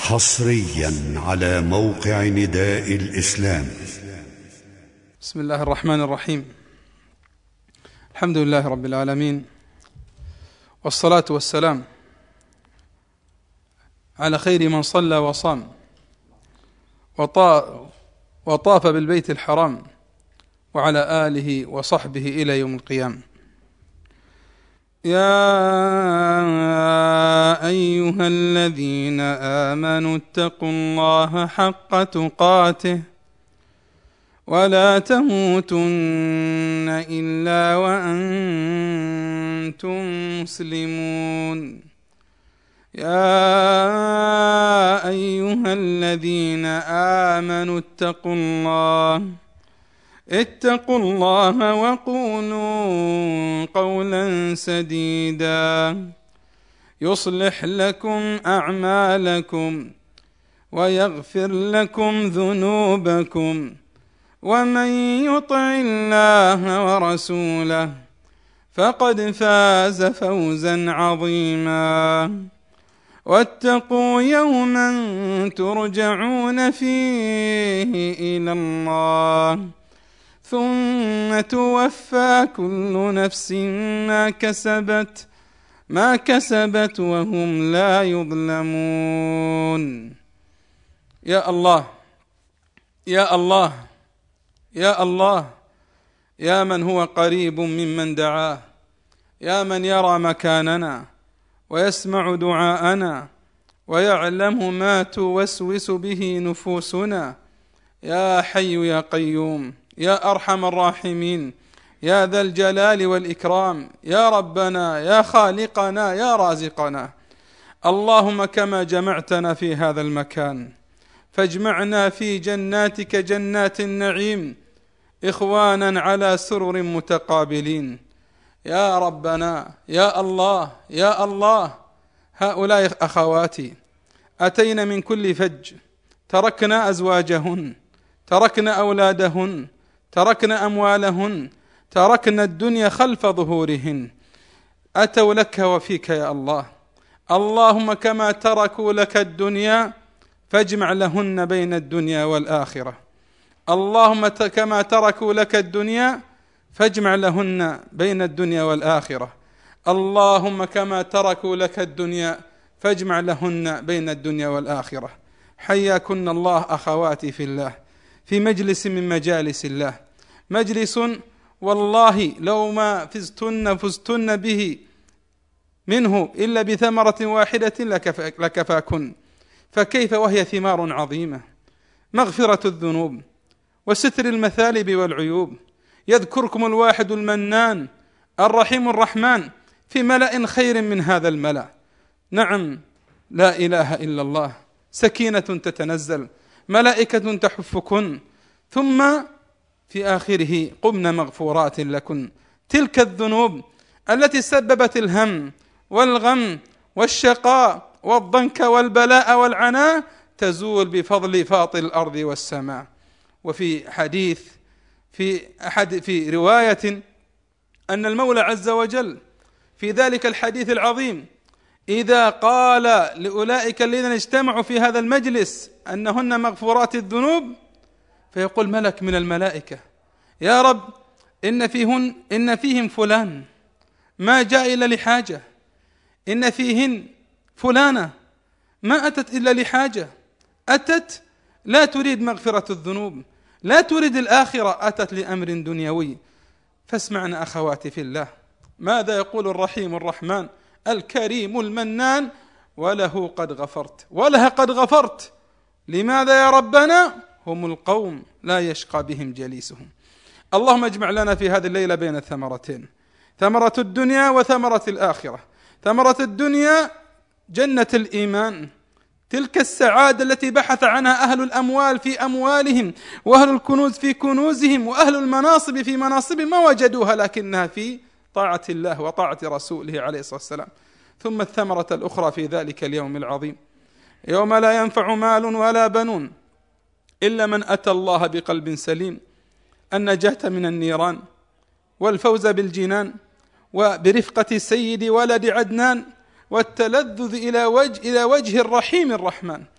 حصريا على موقع نداء الإسلام. بسم الله الرحمن الرحيم. الحمد لله رب العالمين، والصلاة والسلام على خير من صلى وصام وطاف بالبيت الحرام، وعلى آله وصحبه إلى يوم القيامة. يا أيها الذين آمنوا اتقوا الله حق تقاته ولا تموتن إلا وأنتم مسلمون. يا أيها الذين آمنوا اتقوا الله وقولوا قولا سديدا يصلح لكم أعمالكم ويغفر لكم ذنوبكم، ومن يطع الله ورسوله فقد فاز فوزا عظيما. واتقوا يوما ترجعون فيه إلى الله ثم توفى كل نفس ما كسبت وهم لا يظلمون. يا الله يا الله يا الله، يا من هو قريب ممن دعاه، يا من يرى مكاننا ويسمع دعاءنا ويعلم ما توسوس به نفوسنا. يا حي يا قيوم، يا أرحم الراحمين، يا ذا الجلال والإكرام، يا ربنا يا خالقنا يا رازقنا. اللهم كما جمعتنا في هذا المكان فاجمعنا في جناتك جنات النعيم، إخوانا على سرر متقابلين. يا ربنا يا الله يا الله، هؤلاء أخواتي أتينا من كل فج، تركنا أزواجهن، تركنا أولادهن، تركنا أموالهن، تركنا الدنيا خلف ظهورهن، أتوا لك وفيك يا الله. اللهم كما تركوا لك الدنيا فاجمع لهن بين الدنيا والآخرة. اللهم كما تركوا لك الدنيا فاجمع لهن بين الدنيا والآخرة. اللهم كما تركوا لك الدنيا فاجمع لهن بين الدنيا والآخرة. حياكن الله أخواتي في الله في مجلس من مجالس الله، مجلس والله لو ما فزتن به منه إلا بثمرة واحدة لكفاكن، فكيف وهي ثمار عظيمة: مغفرة الذنوب وستر المثالب والعيوب. يذكركم الواحد المنان الرحيم الرحمن في ملأ خير من هذا الملأ. نعم، لا إله إلا الله، سكينة تتنزل، ملائكة تحفكن، ثم في آخره قمنا مغفورات لكن. تلك الذنوب التي سببت الهم والغم والشقاء والضنك والبلاء والعناء تزول بفضل فاطر الأرض والسماء. وفي حديث في رواية أن المولى عز وجل في ذلك الحديث العظيم إذا قال لأولئك الذين اجتمعوا في هذا المجلس أنهن مغفورات الذنوب، فيقول ملك من الملائكة: يا رب، إن فيهم فلان ما جاء إلا لحاجة، إن فيهن فلانة ما أتت إلا لحاجة، أتت لا تريد مغفرة الذنوب، لا تريد الآخرة، أتت لأمر دنيوي. فاسمعنا أخواتي في الله ماذا يقول الرحيم الرحمن الكريم المنان: وله قد غفرت، ولها قد غفرت. لماذا يا ربنا؟ هم القوم لا يشقى بهم جليسهم. اللهم اجمع لنا في هذه الليلة بين الثمرتين، ثمرة الدنيا وثمرة الآخرة. ثمرة الدنيا جنة الإيمان، تلك السعادة التي بحث عنها أهل الأموال في أموالهم، وأهل الكنوز في كنوزهم، وأهل المناصب في مناصبهم، ما وجدوها لكنها في طاعة الله وطاعة رسوله عليه الصلاة والسلام. ثم الثمرة الأخرى في ذلك اليوم العظيم، يوم لا ينفع مال ولا بنون إلا من أتى الله بقلب سليم، النجاة من النيران والفوز بالجنان وبرفقة سيد ولد عدنان والتلذذ إلى وجه الرحيم الرحمن.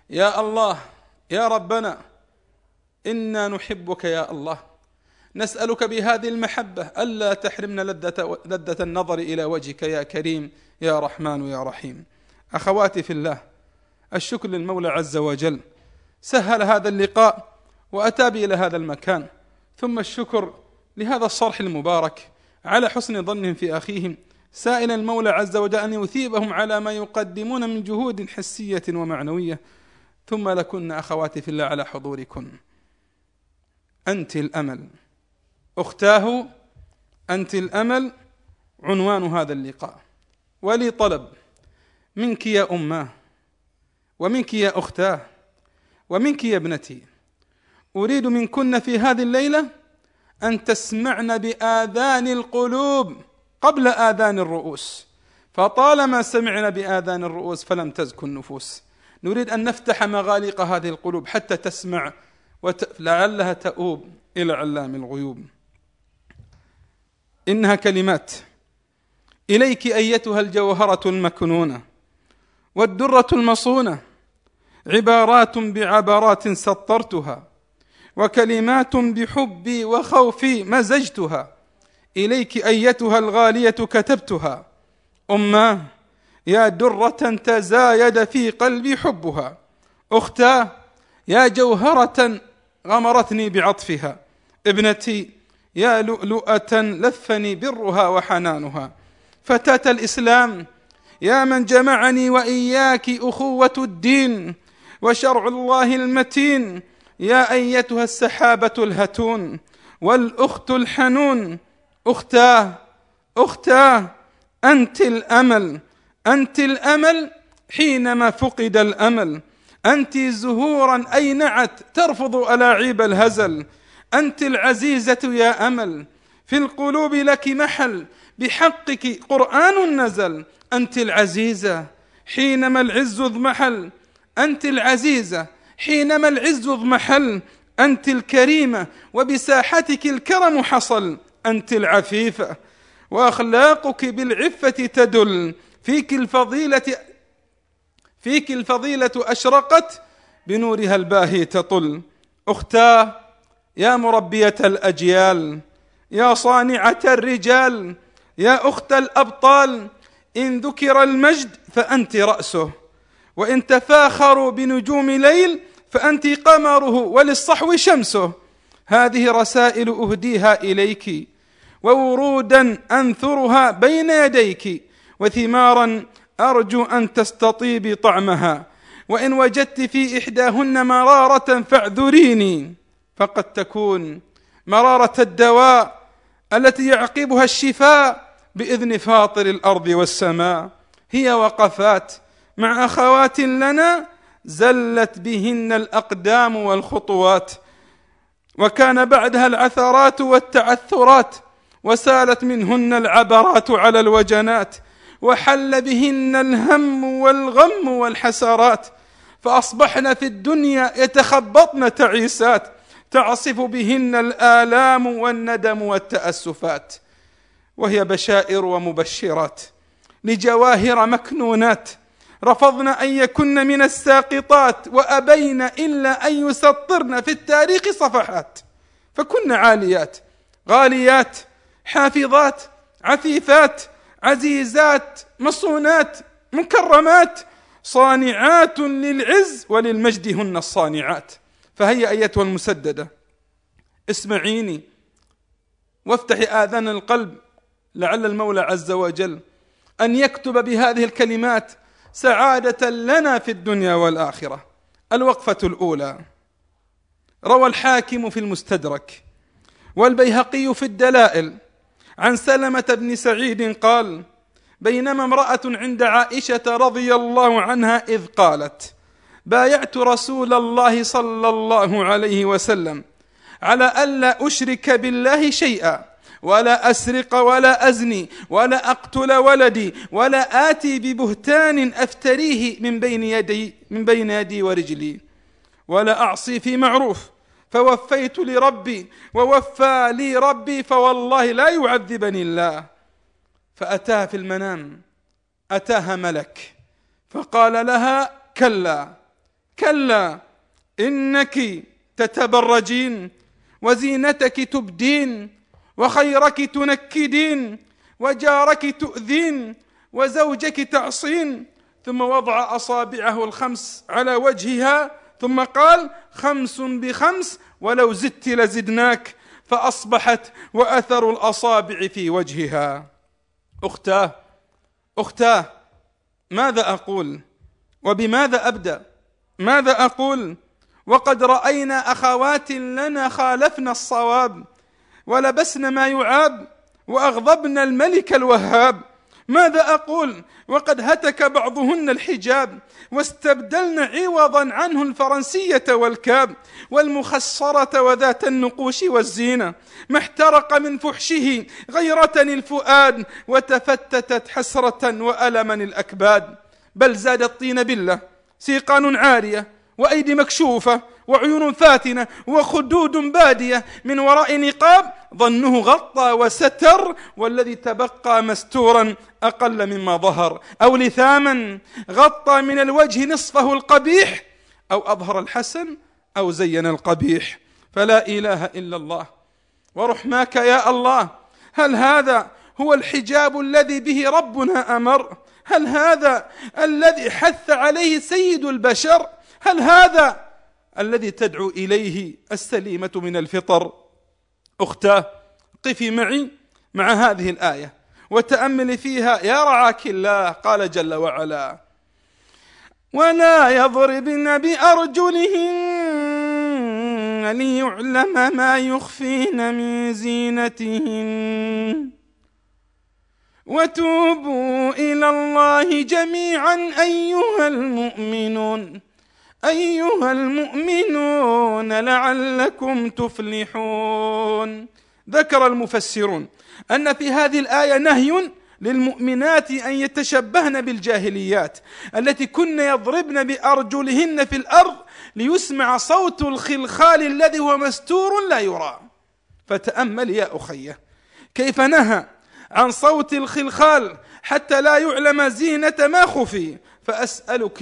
يا الله يا ربنا إنا نحبك يا الله، نسألك بهذه المحبة ألا تحرمنا لذة النظر إلى وجهك يا كريم يا رحمن يا رحيم. أخواتي في الله، الشكر للمولى عز وجل سهل هذا اللقاء وأتى بي إلى هذا المكان، ثم الشكر لهذا الصرح المبارك على حسن ظنهم في أخيهم، سائلا المولى عز وجل أن يثيبهم على ما يقدمون من جهود حسية ومعنوية. ثم لكن أخواتي في الله على حضوركن. أنت الأمل أختاه، أنت الأمل عنوان هذا اللقاء. ولي طلب منك يا أماه، ومنك يا أختاه، ومنك يا ابنتي. أريد منكن في هذه الليلة أن تسمعن بآذان القلوب قبل آذان الرؤوس، فطالما سمعنا بآذان الرؤوس فلم تزكو النفوس. نريد أن نفتح مغاليق هذه القلوب حتى تسمع ولعلها تؤوب إلى علام الغيوب. إنها كلمات إليك أيتها الجوهرة المكنونة والدرة المصونة، عبارات بعبرات سطرتها، وكلمات بحبي وخوفي مزجتها، إليك أيتها الغالية كتبتها. أماه يا درة تزايد في قلبي حبها، أختاه يا جوهرة غمرتني بعطفها، ابنتي يا لؤلؤة لفني برها وحنانها، فتاة الإسلام يا من جمعني وإياك أخوة الدين وشرع الله المتين، يا أيتها السحابة الهتون والأخت الحنون. أختاه أنت الأمل، أنت الأمل حينما فقد الأمل، أنت زهورا أينعت ترفض ألاعيب الهزل، أنت العزيزة يا أمل في القلوب لك محل، بحقك قرآن نزل، أنت العزيزة حينما العز اضمحل، أنت العزيزة حينما العز اضمحل، أنت الكريمة وبساحتك الكرم حصل، أنت العفيفة وأخلاقك بالعفة تدل، فيك الفضيلة أشرقت بنورها الباهي تطل. أختاه يا مربية الأجيال، يا صانعة الرجال، يا أخت الأبطال، إن ذكر المجد فأنت رأسه، وإن تفاخروا بنجوم ليل فأنت قمره وللصحو شمسه. هذه رسائل أهديها إليك، وورودا أنثرها بين يديك، وثمارا أرجو أن تستطيبي طعمها، وإن وجدت في إحداهن مرارة فاعذريني، فقد تكون مرارة الدواء التي يعقبها الشفاء بإذن فاطر الأرض والسماء. هي وقفات مع أخوات لنا زلت بهن الأقدام والخطوات، وكان بعدها العثرات والتعثرات، وسالت منهن العبرات على الوجنات، وحل بهن الهم والغم والحسرات، فأصبحن في الدنيا يتخبطن تعيسات، تعصف بهن الآلام والندم والتأسفات. وهي بشائر ومبشرات لجواهر مكنونات، رفضن أن يكن من الساقطات، وأبين إلا أن يسطرن في التاريخ صفحات، فكن عاليات غاليات حافظات عفيفات عزيزات مصونات مكرمات، صانعات للعز وللمجد هن الصانعات. فهيا أيتها المسددة اسمعيني وافتحي آذان القلب، لعل المولى عز وجل أن يكتب بهذه الكلمات سعادة لنا في الدنيا والآخرة. الوقفة الأولى: روى الحاكم في المستدرك والبيهقي في الدلائل عن سلمة بن سعيد قال: بينما امرأة عند عائشة رضي الله عنها إذ قالت: بايعت رسول الله صلى الله عليه وسلم على ألا أشرك بالله شيئا، ولا أسرق ولا أزني ولا أقتل ولدي ولا آتي ببهتان أفتريه من بين يدي ورجلي، ولا أعصي في معروف، فوفيت لربي ووفى لي ربي، فوالله لا يعذبني الله. فأتاها في المنام، أتاها ملك فقال لها: كلا كلا إنك تتبرجين وزينتك تبدين وخيرك تنكدين وجارك تؤذين وزوجك تعصين. ثم وضع أصابعه الخمس على وجهها ثم قال 5 ب5 ولو زدت لزدناك، فأصبحت وأثر الأصابع في وجهها. أختاه ماذا أقول وبماذا أبدأ؟ ماذا أقول وقد رأينا أخوات لنا خالفن الصواب ولبسن ما يعاب وأغضبن الملك الوهاب. ماذا أقول وقد هتك بعضهن الحجاب واستبدلن عوضا عنه الفرنسية والكاب والمخصرة وذات النقوش والزينة. ما احترق من فحشه غيرة الفؤاد وتفتتت حسرة وألما الأكباد. بل زاد الطين بلة سيقان عارية وأيدي مكشوفة وعيون فاتنة وخدود بادية من وراء نقاب ظنه غطى وستر، والذي تبقى مستورا أقل مما ظهر، أو لثاما غطى من الوجه نصفه القبيح، أو أظهر الحسن أو زين القبيح. فلا إله إلا الله ورحماك يا الله. هل هذا هو الحجاب الذي به ربنا أمر؟ هل هذا الذي حث عليه سيد البشر؟ هل هذا الذي تدعو إليه السليمة من الفطر؟ أختاه قفي معي مع هذه الآية وتأملي فيها يا رعاك الله. قال جل وعلا: ولا يضربن بأرجلهن ليعلم ما يخفين من زينتهن وتوبوا إلى الله جميعا أيها المؤمنون لعلكم تفلحون. ذكر المفسرون أن في هذه الآية نهي للمؤمنات أن يتشبهن بالجاهليات التي كن يضربن بأرجلهن في الأرض ليسمع صوت الخلخال الذي هو مستور لا يرى. فتأمل يا أخي كيف نهى عن صوت الخلخال حتى لا يعلم زينة ما خفي. فأسألك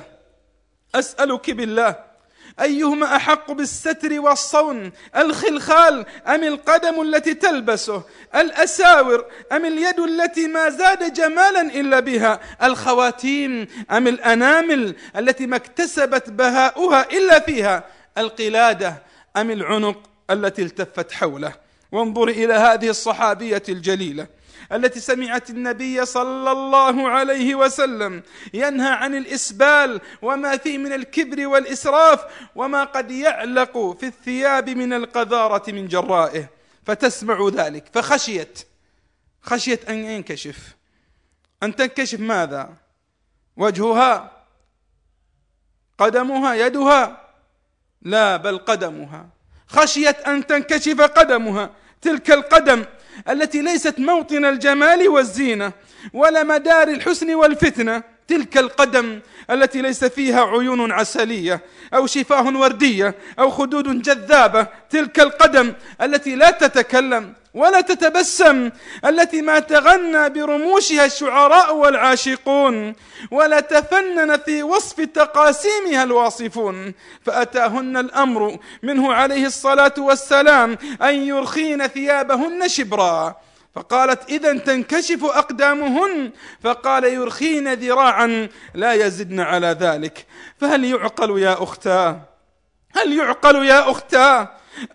بالله أيهما أحق بالستر والصون، الخلخال أم القدم التي تلبسه، الأساور أم اليد التي ما زاد جمالا إلا بها، الخواتيم أم الأنامل التي ما اكتسبت بهاؤها إلا فيها، القلادة أم العنق التي التفت حوله. وانظر إلى هذه الصحابية الجليلة التي سمعت النبي صلى الله عليه وسلم ينهى عن الإسبال وما فيه من الكبر والإسراف وما قد يعلق في الثياب من القذارة من جرائه، فتسمع ذلك فخشيت أن ينكشف، أن تنكشف ماذا؟ وجهها، قدمها، يدها؟ لا، بل قدمها. خشيت أن تنكشف قدمها، تلك القدم التي ليست موطن الجمال والزينة ولا مدار الحسن والفتنة، تلك القدم التي ليس فيها عيون عسلية أو شفاه وردية أو خدود جذابة، تلك القدم التي لا تتكلم ولا تتبسم، التي ما تغنى برموشها الشعراء والعاشقون ولا تفنن في وصف تقاسيمها الواصفون. فأتاهن الأمر منه عليه الصلاة والسلام أن يرخين ثيابهن شبرا، فقالت إذن تنكشف أقدامهن، فقال يرخين ذراعا لا يزدن على ذلك. فهل يعقل يا أختاه، هل يعقل يا أختاه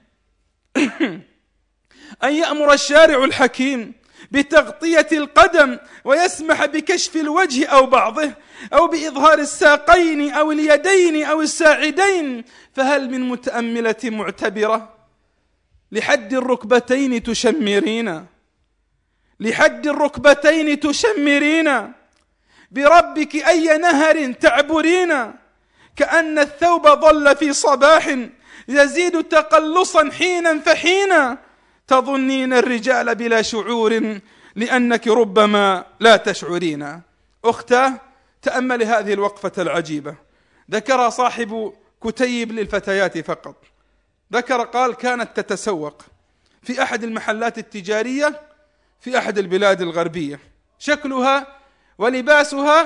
أن يأمر الشارع الحكيم بتغطية القدم ويسمح بكشف الوجه أو بعضه أو بإظهار الساقين أو اليدين أو الساعدين؟ فهل من متأملة معتبرة لحد الركبتين تشمرين، لحد الركبتين تشمرين، بربك أي نهر تعبرين، كأن الثوب ظل في صباح يزيد تقلصا حينا فحينا، تظنين الرجال بلا شعور لأنك ربما لا تشعرين. أختاه تأمل هذه الوقفة العجيبة، ذكر صاحب كتيب للفتيات فقط، قال كانت تتسوق في أحد المحلات التجارية في أحد البلاد الغربية، شكلها ولباسها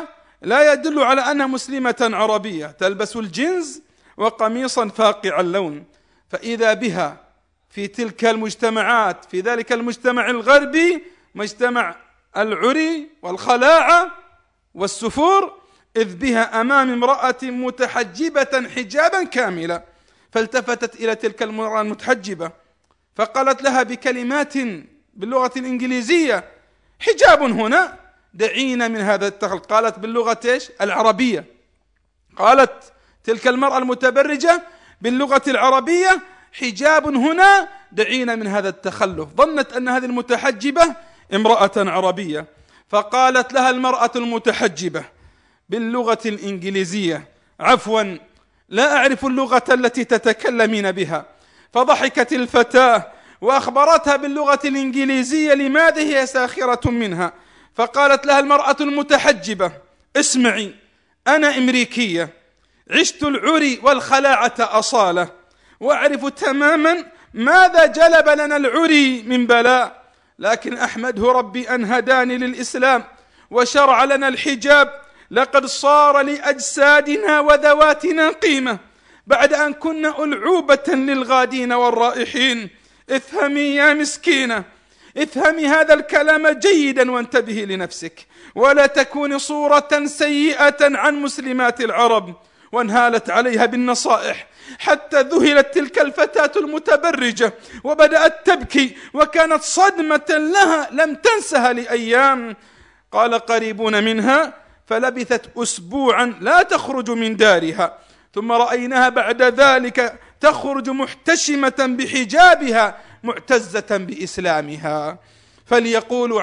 لا يدل على أنها مسلمة عربية تلبس الجنز وقميصا فاقع اللون، فإذا بها في تلك المجتمعات، في ذلك المجتمع الغربي، مجتمع العري والخلاعة والسفور، إذ بها أمام امرأة متحجبة حجابا كاملا، فالتفتت إلى تلك المرأة المتحجبة فقالت لها بكلمات باللغة الإنجليزية: حجاب هنا، دعينا من هذا التخلف. قالت باللغة العربية، قالت تلك المرأة المتبرجة باللغة العربية: حجاب هنا، دعينا من هذا التخلف. ظنت أن هذه المتحجبة امرأة عربية، فقالت لها المرأة المتحجبة باللغة الإنجليزية: عفوا، لا أعرف اللغة التي تتكلمين بها. فضحكت الفتاة وأخبرتها باللغة الإنجليزية لماذا هي ساخرة منها. فقالت لها المرأة المتحجبة: اسمعي، أنا أمريكية، عشت العري والخلاعة أصالة، وأعرف تماما ماذا جلب لنا العري من بلاء، لكن أحمده ربي أن هداني للإسلام وشرع لنا الحجاب. لقد صار لأجسادنا وذواتنا قيمة بعد أن كنا ألعوبة للغادين والرائحين. افهمي يا مسكينة، افهمي هذا الكلام جيدا وانتبهي لنفسك، ولا تكوني صورة سيئة عن مسلمات العرب. وانهالت عليها بالنصائح حتى ذهلت تلك الفتاة المتبرجة وبدأت تبكي، وكانت صدمة لها لم تنسها لأيام. قال قريبون منها: فلبثت أسبوعا لا تخرج من دارها، ثم رأيناها بعد ذلك تخرج محتشمة بحجابها معتزة بإسلامها. فليقولوا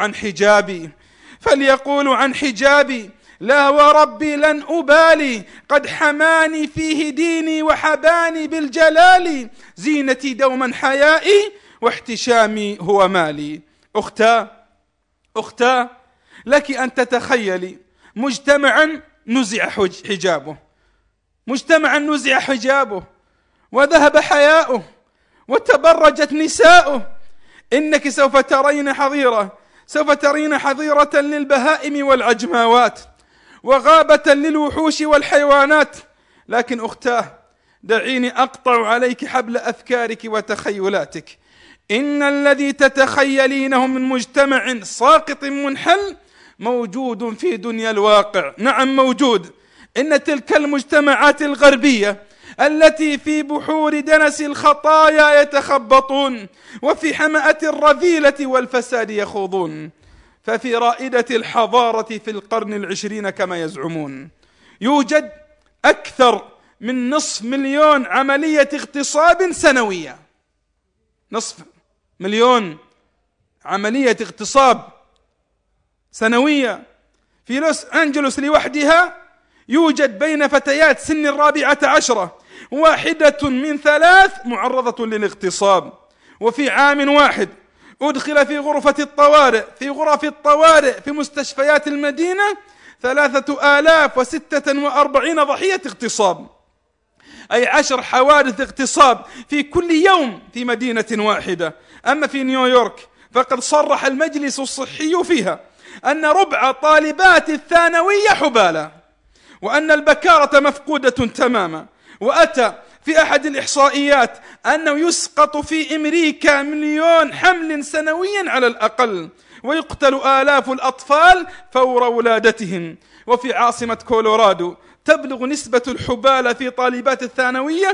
عن حجابي لا وربي لن أبالي، قد حماني فيه ديني وحباني بالجلال، زينتي دوما حيائي واحتشامي هو مالي. أختاه، لك أن تتخيلي مجتمعا نزع حجابه وذهب حياؤه وتبرجت نساؤه. إنك سوف ترين حظيرة للبهائم والعجماوات، وغابة للوحوش والحيوانات. لكن أختاه، دعيني أقطع عليك حبل أفكارك وتخيلاتك. إن الذي تتخيلينه من مجتمع ساقط منحل موجود في دنيا الواقع. نعم موجود. إن تلك المجتمعات الغربية التي في بحور دنس الخطايا يتخبطون، وفي حمأة الرذيلة والفساد يخوضون، ففي رائدة الحضارة في القرن العشرين كما يزعمون يوجد أكثر من 500,000 عملية اغتصاب سنوية. 500,000 عملية اغتصاب سنوية. في لوس أنجلوس لوحدها يوجد بين فتيات سن 14 1 من 3 معرضة للاغتصاب. وفي عام واحد أدخل في غرف الطوارئ في مستشفيات المدينة 3046 ضحية اغتصاب، أي 10 حوادث اغتصاب في كل يوم في مدينة واحدة. أما في نيويورك فقد صرح المجلس الصحي فيها أن ربع طالبات الثانوية حبالة، وأن البكارة مفقودة تماما. وأتى في أحد الإحصائيات أنه يسقط في أمريكا 1,000,000 حمل سنويا على الأقل، ويقتل آلاف الأطفال فور ولادتهم. وفي عاصمة كولورادو تبلغ نسبة الحبالة في طالبات الثانوية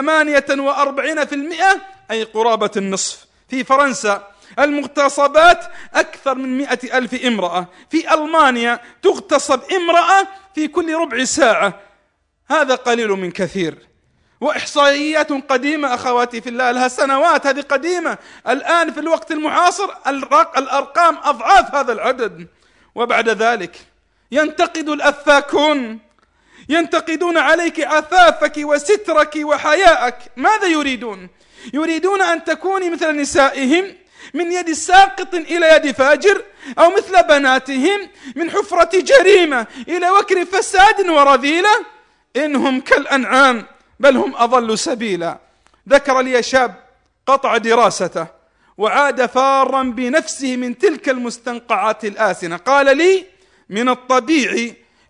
48%، أي قرابة النصف. في فرنسا المغتصبات أكثر من 100,000 امرأة. في ألمانيا تغتصب امرأة في كل ربع ساعة. هذا قليل من كثير، وإحصائيات قديمة أخواتي في الله، لها سنوات، هذه قديمة. الآن في الوقت المعاصر الأرقام أضعاف هذا العدد. وبعد ذلك ينتقد الأفاكون، ينتقدون عليك عفافك وسترك وحياءك. ماذا يريدون؟ يريدون أن تكوني مثل نسائهم من يد ساقط إلى يد فاجر، أو مثل بناتهم من حفرة جريمة إلى وكر فساد ورذيلة. إنهم كالأنعام بل هم أضل سبيلا. ذكر لي شاب قطع دراسته وعاد فارا بنفسه من تلك المستنقعات الآسنة. قال لي: من الطبيعي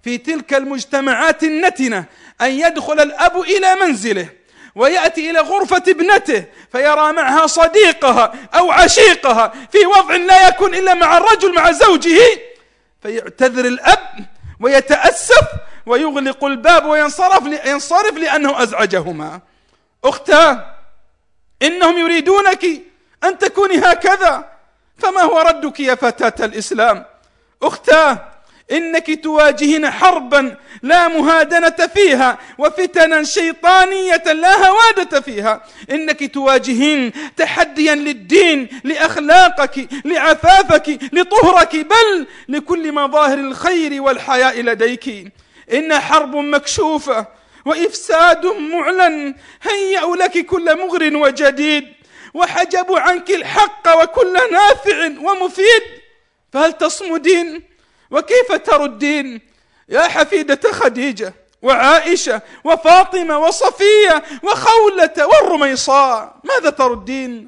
في تلك المجتمعات النتنة أن يدخل الأب إلى منزله ويأتي إلى غرفة ابنته فيرى معها صديقها أو عشيقها في وضع لا يكون إلا مع الرجل مع زوجه، فيعتذر الأب ويتأسف ويغلق الباب وينصرف لأنه أزعجهما. أختاه، إنهم يريدونك أن تكوني هكذا، فما هو ردك يا فتاة الإسلام؟ أختاه، إنك تواجهين حربا لا مهادنة فيها وفتنا شيطانية لا هوادة فيها. إنك تواجهين تحديا للدين، لأخلاقك، لعفافك، لطهرك، بل لكل مظاهر الخير والحياء لديك. إن حرب مكشوفة وإفساد معلن هيأوا لك كل مغر وجديد وحجبوا عنك الحق وكل نافع ومفيد، فهل تصمدين؟ وكيف تردين يا حفيدة خديجة وعائشة وفاطمة وصفية وخولة والرميصاء؟ ماذا تردين؟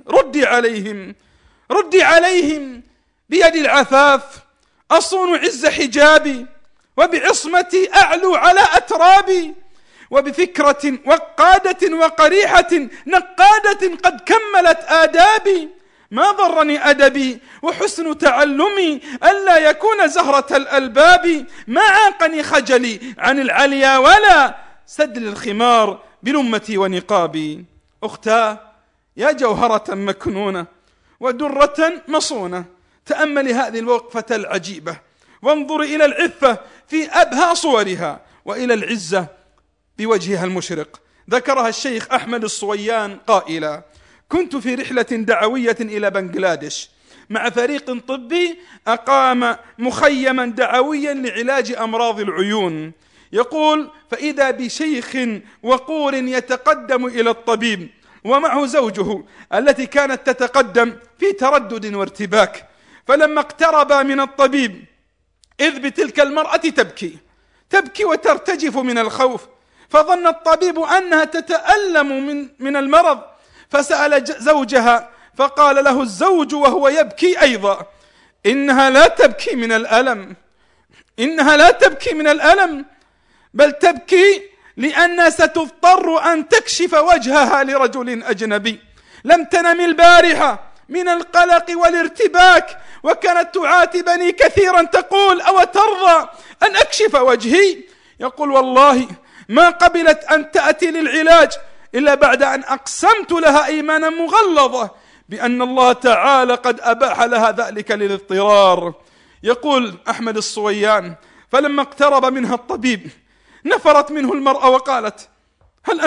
ردي عليهم بيد العفاف أصون عز حجابي، وبعصمتي أعلو على أترابي، وبفكرة وقادة وقريحة نقادة قد كملت آدابي. ما ضرني أدبي وحسن تعلمي ألا يكون زهرة الألباب، ما عاقني خجلي عن العليا ولا سدل الخمار بلمتي ونقابي. أختاه، يا جوهرة مكنونة ودرة مصونة، تأملي هذه الوقفة العجيبة وانظري إلى العفة في أبهى صورها وإلى العزة بوجهها المشرق. ذكرها الشيخ أحمد الصويان قائلا: كنت في رحلة دعوية إلى بنغلاديش مع فريق طبي أقام مخيما دعويا لعلاج أمراض العيون. يقول: فإذا بشيخ وقور يتقدم إلى الطبيب ومعه زوجه التي كانت تتقدم في تردد وارتباك، فلما اقترب من الطبيب إذ بتلك المرأة تبكي وترتجف من الخوف، فظن الطبيب أنها تتألم من المرض، فسأل زوجها فقال له الزوج وهو يبكي أيضا: إنها لا تبكي من الألم، بل تبكي لأنها ستضطر أن تكشف وجهها لرجل أجنبي. لم تنم البارحة من القلق والارتباك، وكانت تعاتبني كثيرا تقول: أو ترضى أن أكشف وجهي؟ يقول: والله ما قبلت أن تأتي للعلاج إلا بعد أن أقسمت لها إيمانا مغلظة بأن الله تعالى قد أباح لها ذلك للاضطرار. يقول أحمد الصويان: فلما اقترب منها الطبيب نفرت منه المرأة وقالت: هل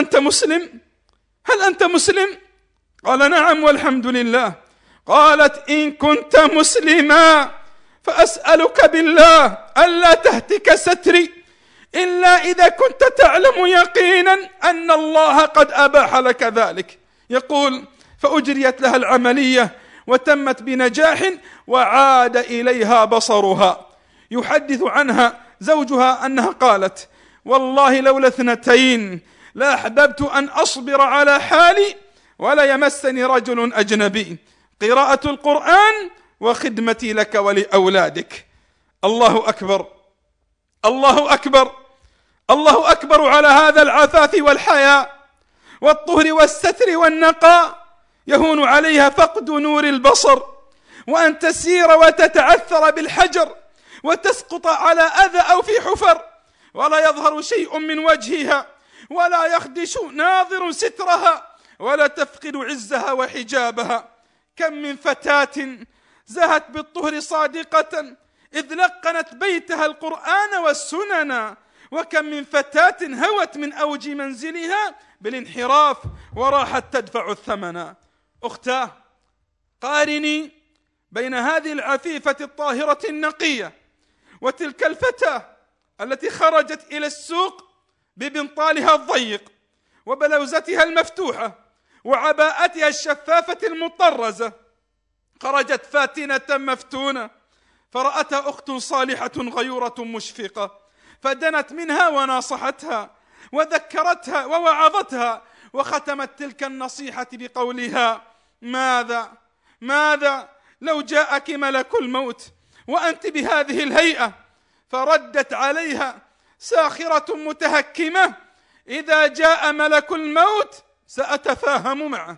أنت مسلم؟ قال: نعم والحمد لله. قالت: إن كنت مسلما فأسألك بالله ألا تهتك ستري إلا إذا كنت تعلم يقينا أن الله قد أباح لك ذلك. يقول: فأجريت لها العملية وتمت بنجاح وعاد إليها بصرها. يحدث عنها زوجها أنها قالت: والله لولا اثنتين لا أحببت أن أصبر على حالي ولا يمسني رجل أجنبي، قراءة القرآن وخدمتي لك ولأولادك. الله أكبر، الله أكبر، الله أكبر على هذا العفاف والحياء والطهر والستر والنقاء. يهون عليها فقد نور البصر، وأن تسير وتتعثر بالحجر وتسقط على أذى أو في حفر، ولا يظهر شيء من وجهها، ولا يخدش ناظر سترها، ولا تفقد عزها وحجابها. كم من فتاة زهت بالطهر صادقة إذ لقنت بيتها القرآن والسنن، وكم من فتاة هوت من أوج منزلها بالانحراف وراحت تدفع الثمن. أختاه، قارني بين هذه العفيفة الطاهرة النقية وتلك الفتاة التي خرجت إلى السوق ببنطالها الضيق وبلوزتها المفتوحة وعباءتها الشفافة المطرزة. خرجت فاتنة مفتونة، فرأتها أخت صالحة غيورة مشفقة، فدنت منها وناصحتها وذكرتها ووعظتها، وختمت تلك النصيحة بقولها: ماذا لو جاءك ملك الموت وأنت بهذه الهيئة؟ فردت عليها: ساخرة متهكمة، إذا جاء ملك الموت سأتفاهم معه.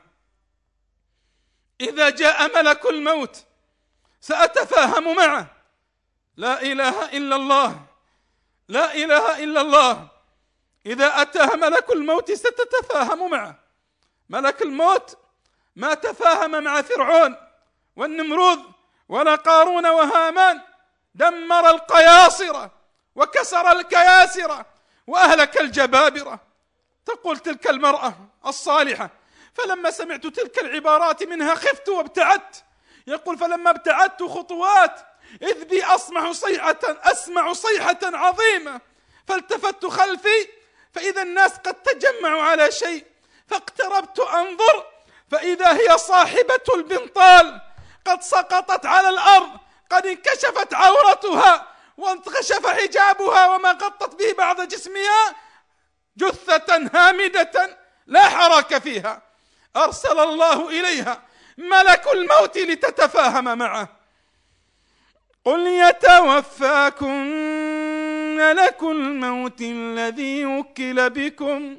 إذا جاء ملك الموت سأتفاهم معه. لا إله إلا الله، لا إله إلا الله. إذا أتى ملك الموت ستتفاهم معه. ملك الموت ما تفاهم مع فرعون والنمرود ولا قارون وهامان، دمر القياصرة وكسر الكياسرة وأهلك الجبابرة. تقول تلك المرأة الصالحة: فلما سمعت تلك العبارات منها خفت وابتعدت. يقول: فلما ابتعدت خطوات إذ بي أسمع صيحة عظيمة، فالتفت خلفي فإذا الناس قد تجمعوا على شيء، فاقتربت أنظر فإذا هي صاحبة البنطال قد سقطت على الأرض، قد انكشفت عورتها وانكشف حجابها وما غطت به بعض جسمها، جثة هامدة لا حركة فيها. أرسل الله إليها ملك الموت لتتفاهم معه. قل يتوفاكم ملك الموت الذي وكل بكم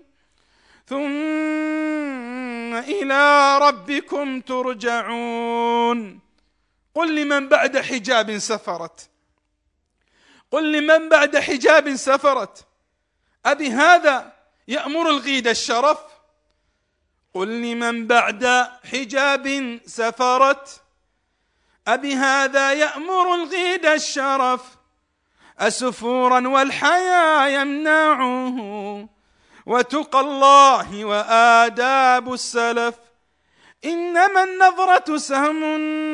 ثم إلى ربكم ترجعون. قل لمن بعد حجاب سفرت، قل لمن بعد حجاب سفرت، أبي هذا يأمر الغيد الشرف؟ قل لمن بعد حجاب سفرت، أبي هذا يأمر الغيد الشرف؟ أسفورا والحياء يمنعه وتقى الله وآداب السلف. إنما النظرة سهم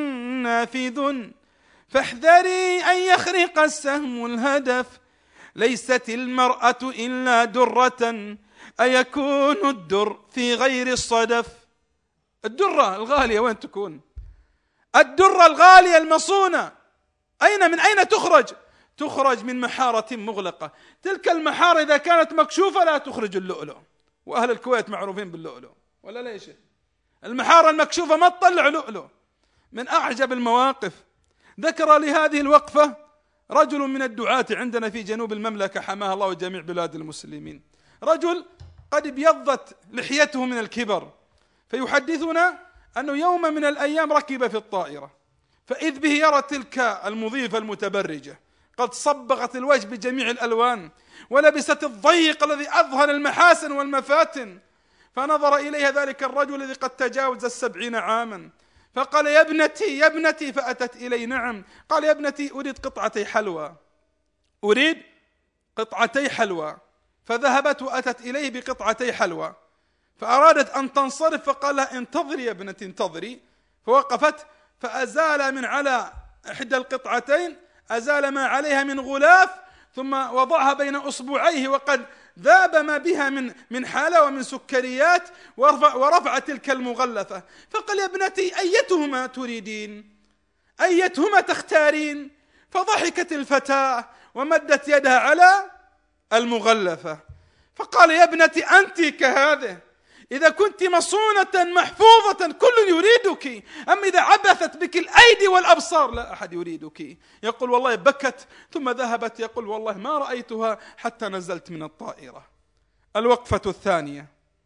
نافذ فاحذري أن يخرق السهم الهدف. ليست المرأة إلا درة أيكون الدر في غير الصدف. الدرة الغالية وين تكون؟ الدرة الغالية المصونة من أين تخرج؟ تخرج من محارة مغلقة. تلك المحارة إذا كانت مكشوفة لا تخرج اللؤلؤ، وأهل الكويت معروفين باللؤلؤ ولا ليش؟ المحارة المكشوفة ما تطلع لؤلؤ. من أعجب المواقف ذكر لهذه الوقفة رجل من الدعاة عندنا في جنوب المملكة حماها الله وجميع بلاد المسلمين، رجل قد ابيضت لحيته من الكبر، فيحدثنا أنه يوم من الأيام ركب في الطائرة فإذ به يرى تلك المضيفة المتبرجة قد صبغت الوجه بجميع الألوان ولبست الضيق الذي أظهر المحاسن والمفاتن، فنظر إليها ذلك الرجل الذي قد تجاوز 70 عاما فقال: يا ابنتي يا ابنتي. فأتت إلي: نعم. قال: يا ابنتي أريد قطعتي حلوى، أريد قطعتي حلوى. فذهبت وأتت إليه بقطعتي حلوى، فأرادت أن تنصرف فقال لها: انتظري يا ابنتي انتظري. فوقفت فأزال من على إحدى القطعتين، أزال ما عليها من غلاف، ثم وضعها بين أصبعيه وقد ذاب ما بها من حلاوة ومن سكريات، ورفع تلك المغلفة. فقال: يا ابنتي أيتهما تريدين؟ أيتهما تختارين؟ فضحكت الفتاة ومدت يدها على المغلفة. فقال: يا ابنتي أنت كهذه، إذا كنت مصونة محفوظة كل يريدك، أم إذا عبثت بك الأيدي والأبصار لا أحد يريدك. يقول: والله بكت ثم ذهبت. يقول: والله ما رأيتها حتى نزلت من الطائرة. الوقفة الثانية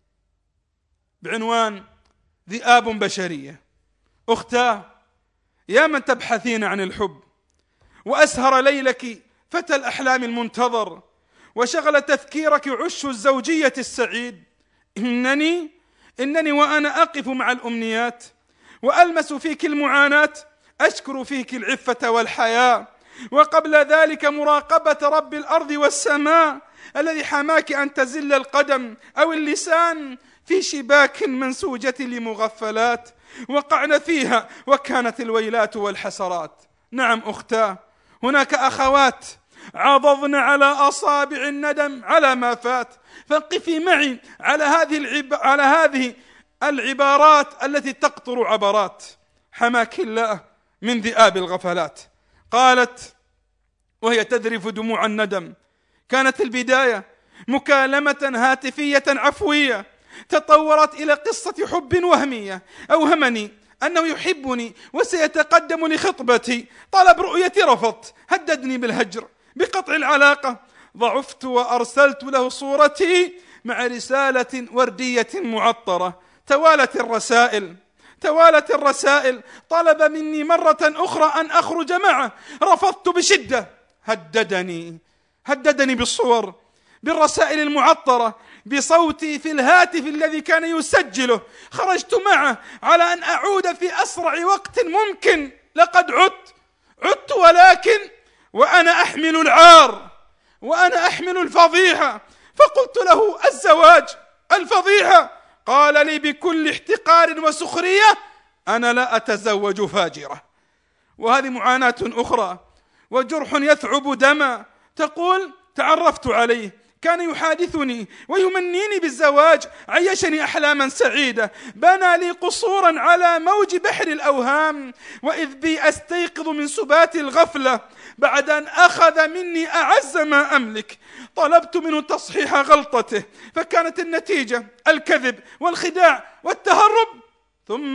بعنوان ذئاب بشرية. أختاه، يا من تبحثين عن الحب وأسهر ليلك فتى الأحلام المنتظر وشغل تفكيرك عش الزوجية السعيد، إنني وأنا أقف مع الأمنيات وألمس فيك المعاناة، أشكر فيك العفة والحياة، وقبل ذلك مراقبة رب الأرض والسماء الذي حماك أن تزل القدم أو اللسان في شباك منسوجة لمغفلات وقعن فيها وكانت الويلات والحسرات. نعم أختاه، هناك أخوات عضضن على أصابع الندم على ما فات، فقفي معي على هذه العبارات التي تقطر عبرات. حماك الله من ذئاب الغفلات. قالت وهي تذرف دموع الندم: كانت البداية مكالمة هاتفية عفوية تطورت إلى قصة حب وهمية. أوهمني أنه يحبني وسيتقدم لخطبتي، طلب رؤيتي رفضت، هددني بالهجر بقطع العلاقة، ضعفت وأرسلت له صورتي مع رسالة وردية معطرة. توالت الرسائل، طلب مني مرة أخرى أن أخرج معه، رفضت بشدة. هددني بالصور، بالرسائل المعطرة، بصوتي في الهاتف الذي كان يسجله. خرجت معه على أن أعود في أسرع وقت ممكن. لقد عدت ولكن وأنا أحمل العار وأنا أحمل الفضيحة. فقلت له: الزواج، الفضيحة. قال لي بكل احتقار وسخرية: أنا لا أتزوج فاجرة. وهذه معاناة أخرى وجرح يثعب دما. تقول: تعرفت عليه، كان يحادثني ويمنيني بالزواج، عيشني أحلاما سعيدة، بنى لي قصورا على موج بحر الأوهام، وإذ بي أستيقظ من سبات الغفلة بعد أن أخذ مني أعز ما أملك. طلبت منه تصحيح غلطته، فكانت النتيجة الكذب والخداع والتهرب، ثم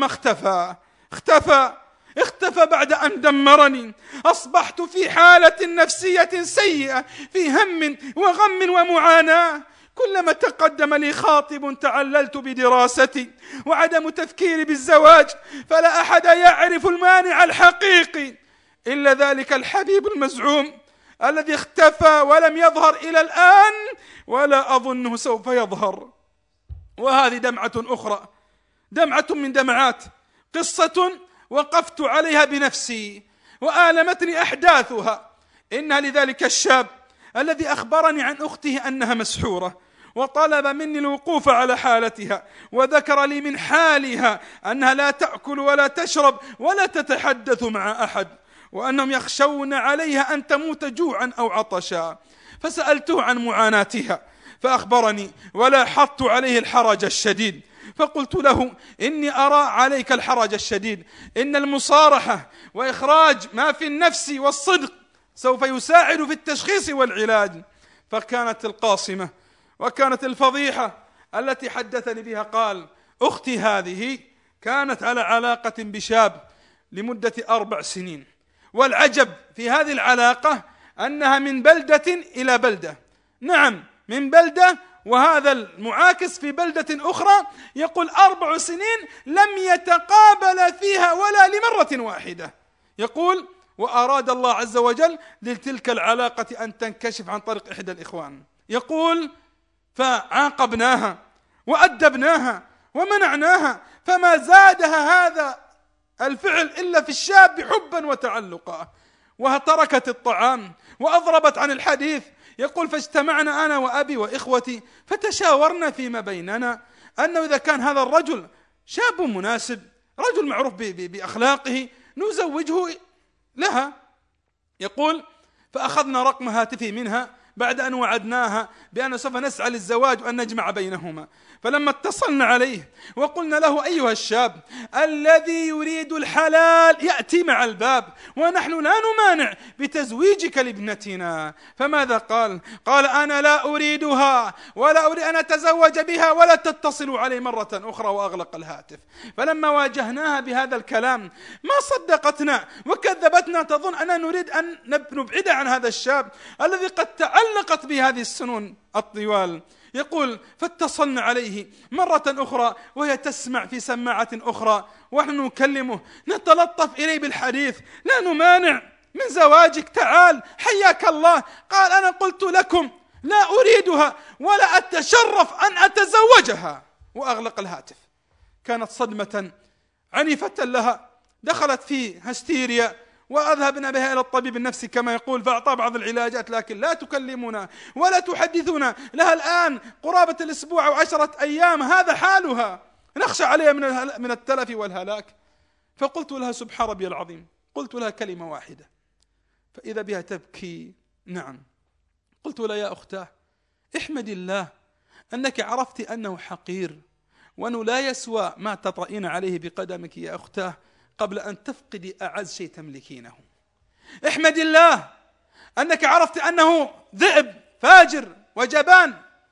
اختفى بعد أن دمرني. أصبحت في حالة نفسية سيئة، في هم وغم ومعاناة. كلما تقدم لي خاطب تعللت بدراستي وعدم تفكيري بالزواج، فلا أحد يعرف المانع الحقيقي إلا ذلك الحبيب المزعوم الذي اختفى ولم يظهر إلى الآن، ولا أظنه سوف يظهر. وهذه دمعة أخرى، دمعة من دمعات، قصة وقفت عليها بنفسي وآلمتني أحداثها. إنها لذلك الشاب الذي أخبرني عن أخته أنها مسحورة، وطلب مني الوقوف على حالتها، وذكر لي من حالها أنها لا تأكل ولا تشرب ولا تتحدث مع أحد، وأنهم يخشون عليها أن تموت جوعا أو عطشا. فسألته عن معاناتها فأخبرني، ولاحظت عليه الحرج الشديد. فقلت له: إني أرى عليك الحرج الشديد، إن المصارحة وإخراج ما في النفس والصدق سوف يساعد في التشخيص والعلاج. فكانت القاصمة وكانت الفضيحة التي حدثني بها. قال: أختي هذه كانت على علاقة بشاب لمدة 4 سنين، والعجب في هذه العلاقة أنها من بلدة إلى بلدة. نعم، من بلدة، وهذا المعاكس في بلدة أخرى. يقول 4 سنين لم يتقابل فيها ولا لمرة واحدة. يقول: وأراد الله عز وجل لتلك العلاقة أن تنكشف عن طريق إحدى الإخوان. يقول: فعاقبناها وأدبناها ومنعناها، فما زادها هذا الفعل إلا في الشاب حبا وتعلقا، وتركت الطعام وأضربت عن الحديث. يقول: فاجتمعنا أنا وأبي وإخوتي فتشاورنا فيما بيننا أنه إذا كان هذا الرجل شاب مناسب، رجل معروف بأخلاقه، نزوجه لها. يقول: فأخذنا رقم هاتفي منها بعد أن وعدناها بأن سوف نسعى للزواج وأن نجمع بينهما. فلما اتصلنا عليه وقلنا له: أيها الشاب الذي يريد الحلال يأتي مع الباب، ونحن لا نمانع بتزويجك لابنتنا. فماذا قال؟ قال: أنا لا أريدها ولا أريد أن أتزوج بها ولا تتصل علي مرة أخرى، وأغلق الهاتف. فلما واجهناها بهذا الكلام ما صدقتنا وكذبتنا، تظن أننا نريد أن نبعد عن هذا الشاب الذي قد تعلقت بهذه السنون الطوال. يقول: فاتصلنا عليه مرة أخرى وهي تسمع في سماعة أخرى، ونحن نكلمه نتلطف إليه بالحديث: لا نمانع من زواجك، تعال حياك الله. قال: أنا قلت لكم لا أريدها ولا أتشرف أن أتزوجها، وأغلق الهاتف. كانت صدمة عنيفة لها، دخلت في هستيريا، وأذهبنا بها إلى الطبيب النفسي كما يقول، فأعطى بعض العلاجات، لكن لا تكلمنا ولا تحدثنا. لها الآن قرابة الأسبوع أو 10 أيام هذا حالها، نخشى عليها من التلف والهلاك. فقلت لها: سبحان ربي العظيم، قلت لها كلمة واحدة فإذا بها تبكي. نعم، قلت لها: يا أختاه، احمد الله أنك عرفت أنه حقير، وأنه لا يسوى ما تطئين عليه بقدمك يا أختاه قبل أن تفقدي أعز شيء تملكينه. احمد الله أنك عرفت أنه ذئب فاجر وجبان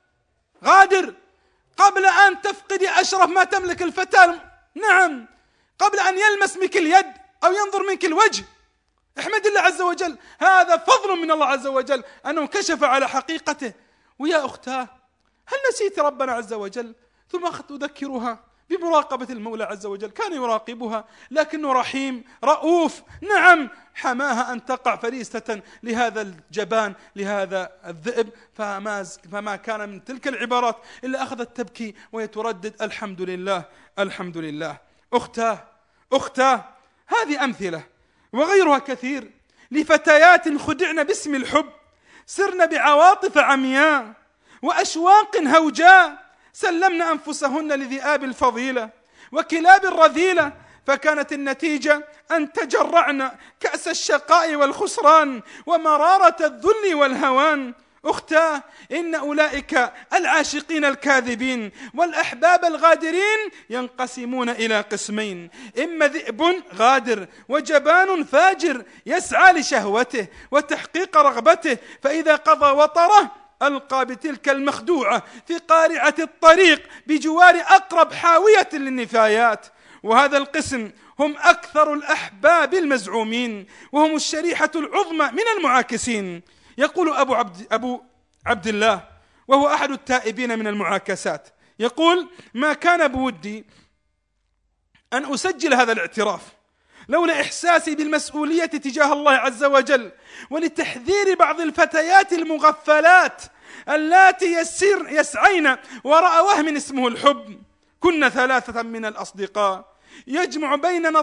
غادر قبل أن تفقدي أشرف ما تملك الفتاة. نعم، قبل أن يلمس منك اليد أو ينظر منك الوجه. احمد الله عز وجل، هذا فضل من الله عز وجل أنه كشف على حقيقته. ويا أختاه، هل نسيت ربنا عز وجل؟ ثم أخذت أذكرها بمراقبة المولى عز وجل، كان يراقبها لكنه رحيم رؤوف. نعم، حماها أن تقع فريسة لهذا الجبان، لهذا الذئب، فما كان من تلك العبارات إلا أخذت تبكي ويتردد الحمد لله الحمد لله. أختاه، هذه أمثلة وغيرها كثير لفتيات خدعن باسم الحب، سرن بعواطف عمياء وأشواق هوجاء، سلمن أنفسهن لذئاب الفضيلة وكلاب الرذيلة، فكانت النتيجة أن تجرعن كأس الشقاء والخسران ومرارة الذل والهوان. أختاه، إن أولئك العاشقين الكاذبين والأحباب الغادرين ينقسمون إلى قسمين: إما ذئب غادر وجبان فاجر يسعى لشهوته وتحقيق رغبته، فإذا قضى وطره ألقى بتلك المخدوعة في قارعة الطريق بجوار أقرب حاوية للنفايات. وهذا القسم هم أكثر الأحباب المزعومين، وهم الشريحة العظمى من المعاكسين. يقول أبو عبد الله، وهو أحد التائبين من المعاكسات، يقول: ما كان بودي أن أسجل هذا الاعتراف لولا إحساسي بالمسؤولية تجاه الله عز وجل، ولتحذير بعض الفتيات المغفلات اللاتي يسعين وراء وهم اسمه الحب. كنا 3 من الأصدقاء يجمع بيننا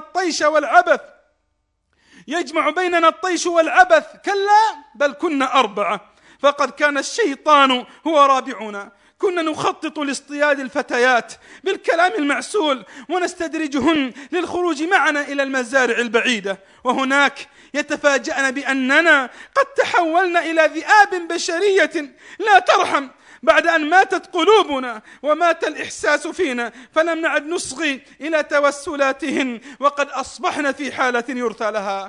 الطيش والعبث، كلا بل كنا 4، فقد كان الشيطان هو رابعنا. كنا نخطط لاصطياد الفتيات بالكلام المعسول ونستدرجهن للخروج معنا إلى المزارع البعيدة، وهناك يتفاجأن بأننا قد تحولنا إلى ذئاب بشرية لا ترحم، بعد أن ماتت قلوبنا ومات الإحساس فينا، فلم نعد نصغي إلى توسلاتهن، وقد أصبحنا في حالة يرثى لها.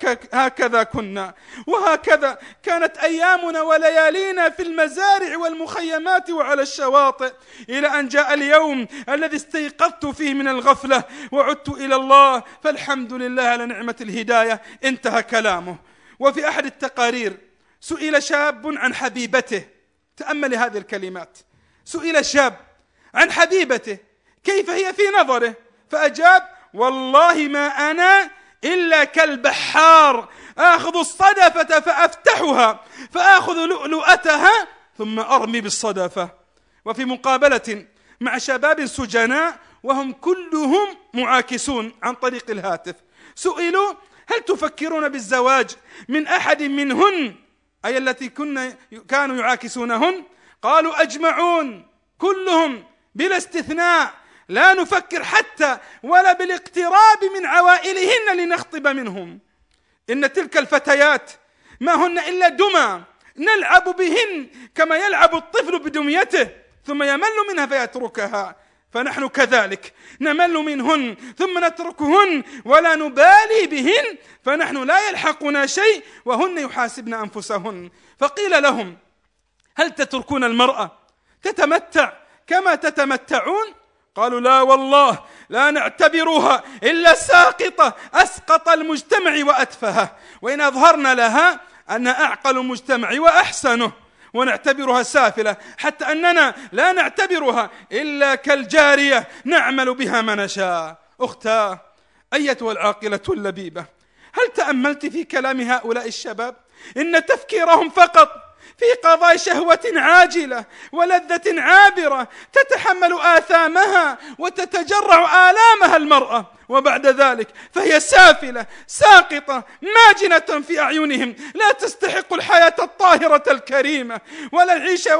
هكذا كنا، وهكذا كانت أيامنا وليالينا في المزارع والمخيمات وعلى الشواطئ، إلى أن جاء اليوم الذي استيقظت فيه من الغفلة وعدت إلى الله، فالحمد لله على نعمة الهداية. انتهى كلامه. وفي أحد التقارير سئل شاب عن حبيبته، تأمل هذه الكلمات، سئل شاب عن حبيبته كيف هي في نظره، فأجاب: والله ما أنا إلا كالبحار، آخذ الصدفة فأفتحها فآخذ لؤلؤتها ثم أرمي بالصدفة. وفي مقابلة مع شباب سجناء وهم كلهم معاكسون عن طريق الهاتف، سئلوا: هل تفكرون بالزواج من أحد منهن، أي التي كانوا يعاكسونهن؟ قالوا: أجمعون كلهم بلا استثناء، لا نفكر حتى ولا بالاقتراب من عوائلهن لنخطب منهم. إن تلك الفتيات ما هن إلا دمى نلعب بهن كما يلعب الطفل بدميته ثم يمل منها فيتركها، فنحن كذلك نمل منهن ثم نتركهن ولا نبالي بهن، فنحن لا يلحقنا شيء وهن يحاسبن أنفسهن. فقيل لهم: هل تتركون المرأة تتمتع كما تتمتعون؟ قالوا: لا والله، لا نعتبرها إلا ساقطة أسقط المجتمع وأتفهه، وإن أظهرنا لها أن أعقل المجتمع وأحسنه، ونعتبرها سافلة حتى أننا لا نعتبرها إلا كالجارية نعمل بها ما نشاء. أختاه أيتها العاقلة اللبيبة، هل تأملت في كلام هؤلاء الشباب؟ إن تفكيرهم فقط في قضاء شهوة عاجلة ولذة عابرة تتحمل آثامها وتتجرع آلامها المرأة، وبعد ذلك فهي سافلة ساقطة ماجنة في أعينهم، لا تستحق الحياة الطاهرة الكريمة ولا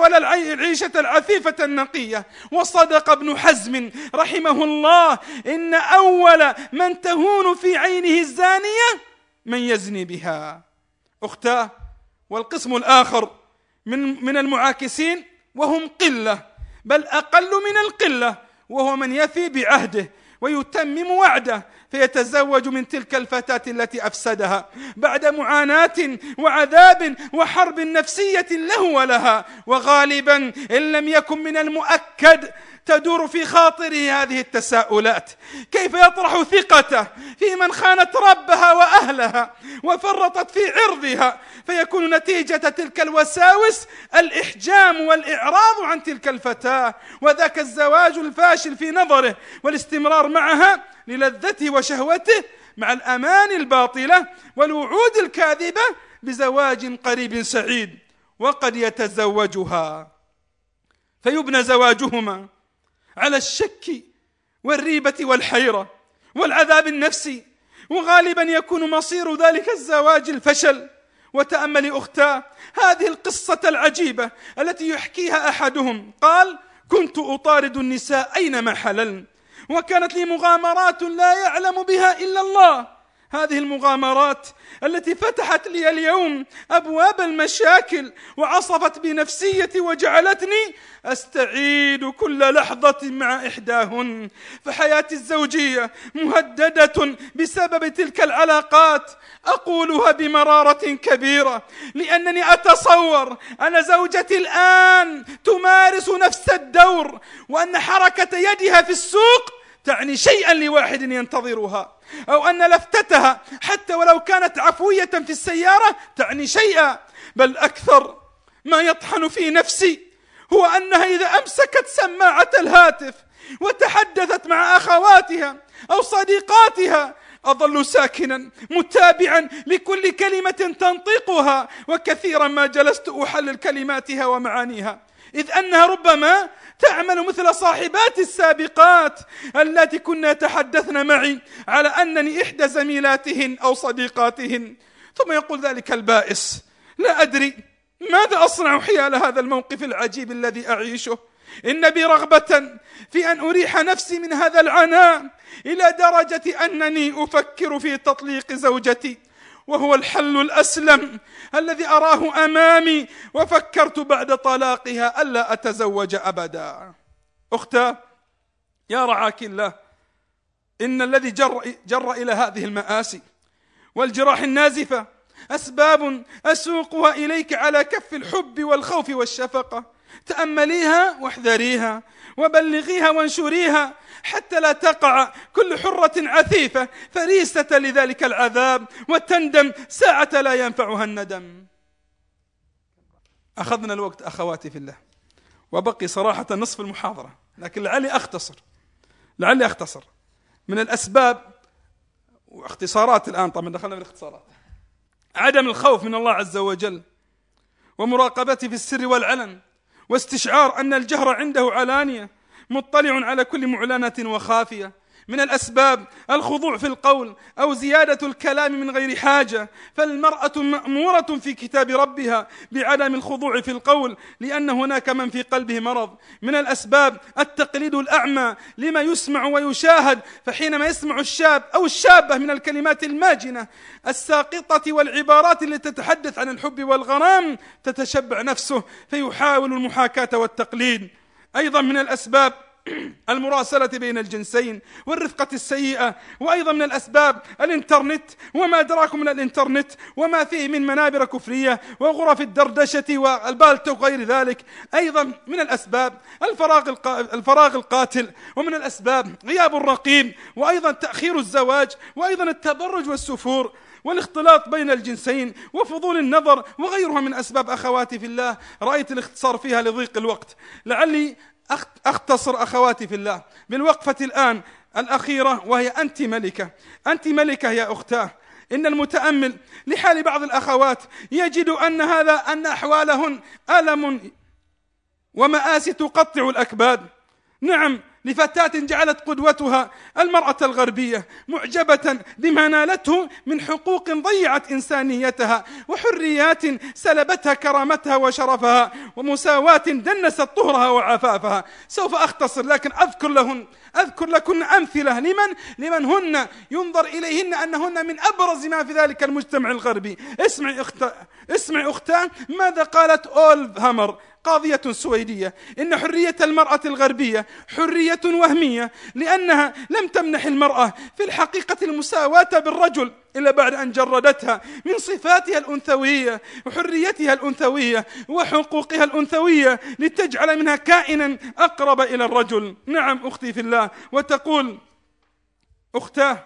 العيشة العفيفة النقية. وصدق ابن حزم رحمه الله: إن أول من تهون في عينه الزانية من يزني بها. أختاه، والقسم الآخر من المعاكسين وهم قلة، بل أقل من القلة، وهو من يفي بعهده ويتمم وعده، فيتزوج من تلك الفتاة التي أفسدها بعد معاناة وعذاب وحرب نفسية له ولها. وغالبا إن لم يكن من المؤكد تدور في خاطره هذه التساؤلات: كيف يطرح ثقته في من خانت ربها وأهلها وفرطت في عرضها، فيكون نتيجة تلك الوساوس الإحجام والإعراض عن تلك الفتاة، وذاك الزواج الفاشل في نظره والاستمرار معها للذته وشهوته، مع الأمان الباطلة والوعود الكاذبة بزواج قريب سعيد. وقد يتزوجها فيبنى زواجهما على الشك والريبة والحيرة والعذاب النفسي، وغالبا يكون مصير ذلك الزواج الفشل. وتأمل أختاه هذه القصة العجيبة التي يحكيها أحدهم، قال: كنت أطارد النساء أينما حللن، وكانت لي مغامرات لا يعلم بها إلا الله. هذه المغامرات التي فتحت لي اليوم أبواب المشاكل وعصفت بنفسيتي وجعلتني أستعيد كل لحظة مع إحداهن، فحياتي الزوجية مهددة بسبب تلك العلاقات. أقولها بمرارة كبيرة، لأنني أتصور أن زوجتي الآن تمارس نفس الدور، وأن حركة يدها في السوق تعني شيئا لواحد ينتظرها، أو أن لفتتها حتى ولو كانت عفوية في السيارة تعني شيئا. بل أكثر ما يطحن في نفسي هو أنها إذا أمسكت سماعة الهاتف وتحدثت مع أخواتها أو صديقاتها أظل ساكنا متابعا لكل كلمة تنطقها، وكثيرا ما جلست أحلل كلماتها ومعانيها، إذ أنها ربما تعمل مثل صاحبات السابقات التي كنا يتحدثن معي على أنني إحدى زميلاتهن أو صديقاتهن. ثم يقول ذلك البائس: لا أدري ماذا أصنع حيال هذا الموقف العجيب الذي أعيشه. إن بي رغبة في أن أريح نفسي من هذا العناء إلى درجة أنني أفكر في تطليق زوجتي، وهو الحل الأسلم الذي أراه أمامي، وفكرت بعد طلاقها ألا أتزوج أبدا. أختاه، يا رعاك الله، إن الذي جر إلى هذه المآسي والجراح النازفة أسباب أسوقها إليك على كف الحب والخوف والشفقة. تأمليها واحذريها وبلغيها وانشريها حتى لا تقع كل حرة عثيفة فريسة لذلك العذاب وتندم ساعة لا ينفعها الندم. أخذنا الوقت أخواتي في الله، وبقي صراحة نصف المحاضرة، لكن لعلي أختصر من الأسباب واختصارات. الآن طبعا دخلنا في الاختصارات: عدم الخوف من الله عز وجل، ومراقبته في السر والعلن، واستشعار أن الجهر عنده علانية، مطلع على كل معلنة وخافية. من الأسباب الخضوع في القول أو زيادة الكلام من غير حاجة، فالمرأة مأمورة في كتاب ربها بعدم الخضوع في القول، لأن هناك من في قلبه مرض. من الأسباب التقليد الأعمى لما يسمع ويشاهد، فحينما يسمع الشاب أو الشابة من الكلمات الماجنة الساقطة والعبارات التي تتحدث عن الحب والغرام تتشبع نفسه فيحاول المحاكاة والتقليد. أيضا من الأسباب المراسلة بين الجنسين والرفقة السيئة. وأيضا من الأسباب الإنترنت وما أدراكم من الإنترنت وما فيه من منابر كفرية وغرف الدردشة والبالتو وغير ذلك. أيضا من الأسباب الفراغ القاتل، ومن الأسباب غياب الرقيب، وأيضا تأخير الزواج، وأيضا التبرج والسفور والاختلاط بين الجنسين وفضول النظر وغيرها من أسباب. أخواتي في الله، رأيت الاختصار فيها لضيق الوقت، لعلي أختصر أخواتي في الله بالوقفة الآن الأخيرة، وهي أنت ملكة. أنت ملكة يا أختاه. إن المتأمل لحال بعض الأخوات يجد أن أحوالهن ألم ومآسي تقطع الأكباد. نعم، لفتاة جعلت قدوتها المرأة الغربية، معجبة بما نالته من حقوق ضيعت إنسانيتها وحريات سلبتها كرامتها وشرفها ومساواة دنست طهرها وعفافها. سوف أختصر، لكن أذكر لكن أمثلة لمن هن ينظر إليهن أنهن من أبرز ما في ذلك المجتمع الغربي. اسمعي أختاه ماذا قالت أولف هامر. قاضية سويدية إن حرية المرأة الغربية حرية وهمية، لأنها لم تمنح المرأة في الحقيقة المساواة بالرجل إلا بعد أن جردتها من صفاتها الأنثوية وحريتها الأنثوية وحقوقها الأنثوية لتجعل منها كائنا أقرب إلى الرجل. نعم أختي في الله. وتقول أختاه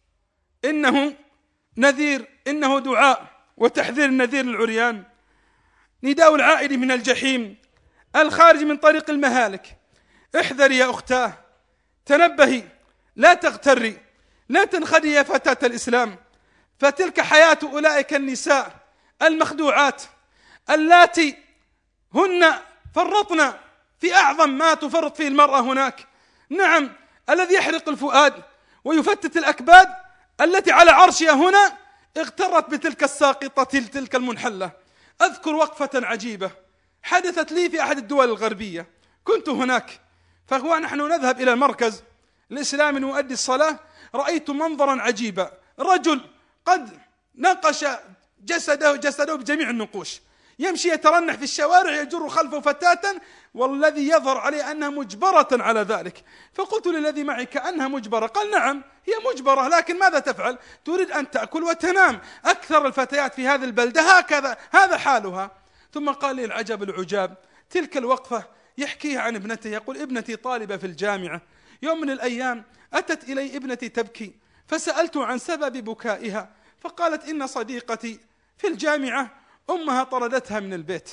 إنه نذير، إنه دعاء وتحذير النذير العريان، نداء العائد من الجحيم الخارج من طريق المهالك. احذري يا أختاه، تنبهي، لا تغتري، لا تنخدي يا فتاة الإسلام، فتلك حياة أولئك النساء المخدوعات اللاتي هن فرطن في أعظم ما تفرط فيه المرأة هناك. نعم، الذي يحرق الفؤاد ويفتت الأكباد التي على عرشها هنا اغترت بتلك الساقطة تلك المنحلة. أذكر وقفة عجيبة حدثت لي في أحد الدول الغربية، كنت هناك، فهو نحن نذهب إلى المركز الإسلامي نؤدي الصلاة، رأيت منظرا عجيبا، رجل قد نقش جسده بجميع النقوش، يمشي يترنح في الشوارع يجر خلفه فتاة، والذي يظهر عليه أنها مجبرة على ذلك. فقلت للذي معي كأنها مجبرة، قال نعم هي مجبرة، لكن ماذا تفعل؟ تريد أن تأكل وتنام، أكثر الفتيات في هذه البلدة هكذا، هذا حالها. ثم قال لي العجب العجاب، تلك الوقفة يحكيها عن ابنته، يقول ابنتي طالبة في الجامعة، يوم من الأيام أتت إلي ابنتي تبكي، فسألت عن سبب بكائها، فقالت إن صديقتي في الجامعة أمها طردتها من البيت،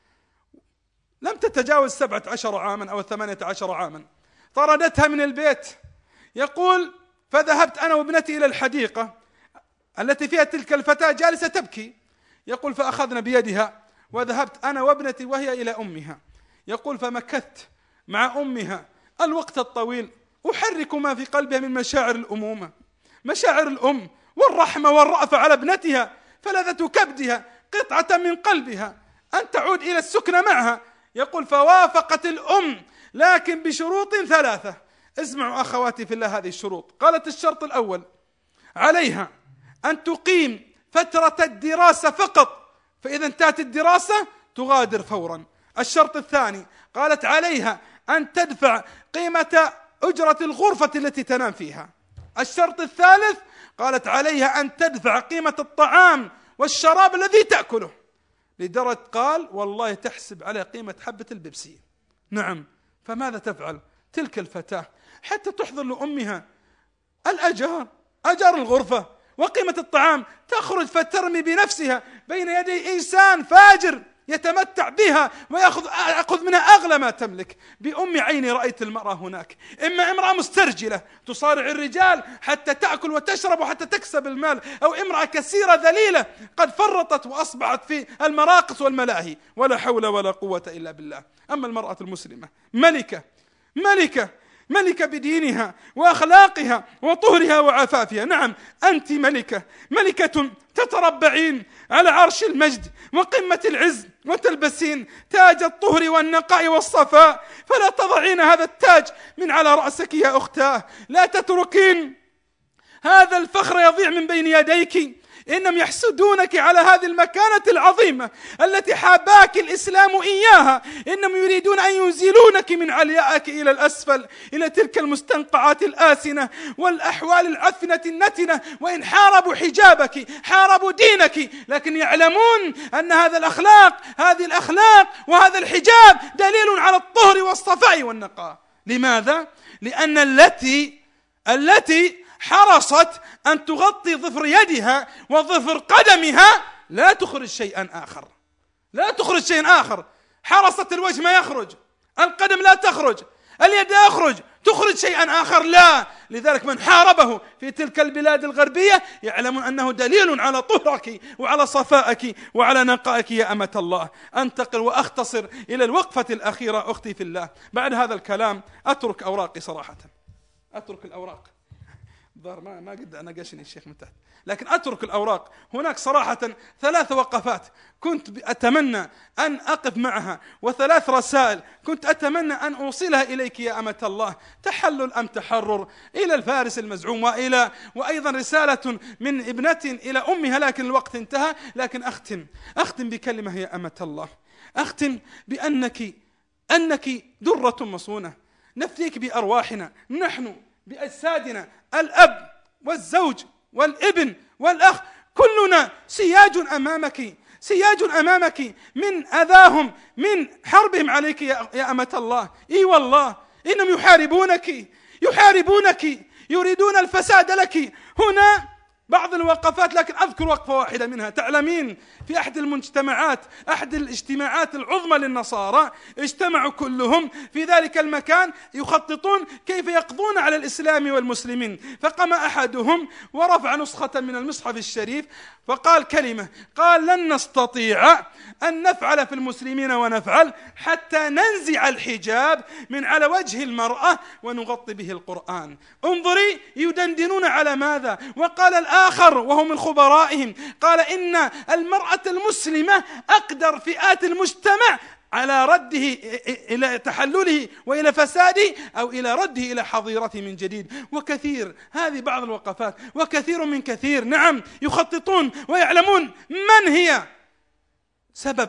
لم تتجاوز 17 عاما أو 18 عاما، طردتها من البيت. يقول فذهبت أنا وابنتي إلى الحديقة التي فيها تلك الفتاة جالسة تبكي، يقول فأخذنا بيدها وذهبت أنا وابنتي وهي إلى أمها. يقول فمكثت مع أمها الوقت الطويل أحرك ما في قلبها من مشاعر الأمومة، مشاعر الأم والرحمة والرأفة على ابنتها، فلذة كبدها قطعة من قلبها أن تعود إلى السكنة معها. يقول فوافقت الأم لكن بشروط 3. اسمعوا أخواتي في الله هذه الشروط. قالت الشرط الأول عليها أن تقيم فترة الدراسة فقط، فإذا انتهت الدراسة تغادر فورا. الشرط الثاني قالت عليها أن تدفع قيمة أجرة الغرفة التي تنام فيها. الشرط الثالث قالت عليها أن تدفع قيمة الطعام والشراب الذي تأكله، لدرجة قال والله تحسب على قيمة حبة البيبسي. نعم، فماذا تفعل تلك الفتاة حتى تحضر لأمها أجار الغرفة وقيمة الطعام، تخرج فترمي بنفسها بين يدي إنسان فاجر يتمتع بها ويأخذ منها أغلى ما تملك. بأم عيني رأيت المرأة هناك، إما امرأة مسترجلة تصارع الرجال حتى تأكل وتشرب وحتى تكسب المال، أو امرأة كثيرة ذليلة قد فرطت وأصبحت في المراقص والملاهي، ولا حول ولا قوة إلا بالله. أما المرأة المسلمة ملكة بدينها وأخلاقها وطهرها وعفافها. نعم أنت ملكة تتربعين على عرش المجد وقمة العز، وتلبسين تاج الطهر والنقاء والصفاء، فلا تضعين هذا التاج من على رأسك يا أختاه، لا تتركين هذا الفخر يضيع من بين يديك. إنهم يحسدونك على هذه المكانة العظيمة التي حاباك الإسلام إياها، إنهم يريدون أن ينزلونك من عليائك إلى الأسفل، إلى تلك المستنقعات الآسنة والأحوال العفنة النتنة. وإن حاربوا حجابك حاربوا دينك، لكن يعلمون أن هذه الأخلاق وهذا الحجاب دليل على الطهر والصفاء والنقاء. لماذا؟ لأن التي حرصت أن تغطي ظفر يدها وظفر قدمها لا تخرج شيئا آخر. حرصت الوجه ما يخرج، القدم لا تخرج، اليد لا تخرج شيئا آخر، لا. لذلك من حاربه في تلك البلاد الغربية يعلمون أنه دليل على طهرك وعلى صفائك وعلى نقائك يا أمة الله. أنتقل وأختصر إلى الوقفة الأخيرة أختي في الله. بعد هذا الكلام أترك أوراقي صراحة، أترك الأوراق، ما قد ناقشني الشيخ من تحت، لكن أترك الأوراق. هناك صراحة 3 وقفات كنت أتمنى أن أقف معها، و3 رسائل كنت أتمنى أن أوصلها إليك يا أمة الله، تحلل أم تحرر إلى الفارس المزعوم، وأيضا رسالة من ابنة إلى أمها، لكن الوقت انتهى. لكن أختم بكلمة يا أمة الله، أختم بأنك درة مصونة، نفديك بأرواحنا نحن بأجسادنا، الأب والزوج والابن والأخ، كلنا سياج أمامك من أذاهم، من حربهم عليك يا أمة الله. إي والله إنهم يحاربونك يريدون الفساد لك. هنا بعض الوقفات، لكن أذكر وقفة واحدة منها. تعلمين في أحد الاجتماعات العظمى للنصارى، اجتمعوا كلهم في ذلك المكان يخططون كيف يقضون على الإسلام والمسلمين، فقام أحدهم ورفع نسخة من المصحف الشريف فقال كلمة، قال: لن نستطيع أن نفعل في المسلمين ونفعل حتى ننزع الحجاب من على وجه المرأة ونغطي به القرآن. انظري يدندنون على ماذا. وقال الآخر وهو من خبرائهم، قال: إن المرأة المسلمة أقدر فئات المجتمع على رده إلى تحلله وإلى فساده، أو إلى رده إلى حظيرته من جديد. وكثير، هذه بعض الوقفات، وكثير من كثير، نعم، يخططون ويعلمون من هي سبب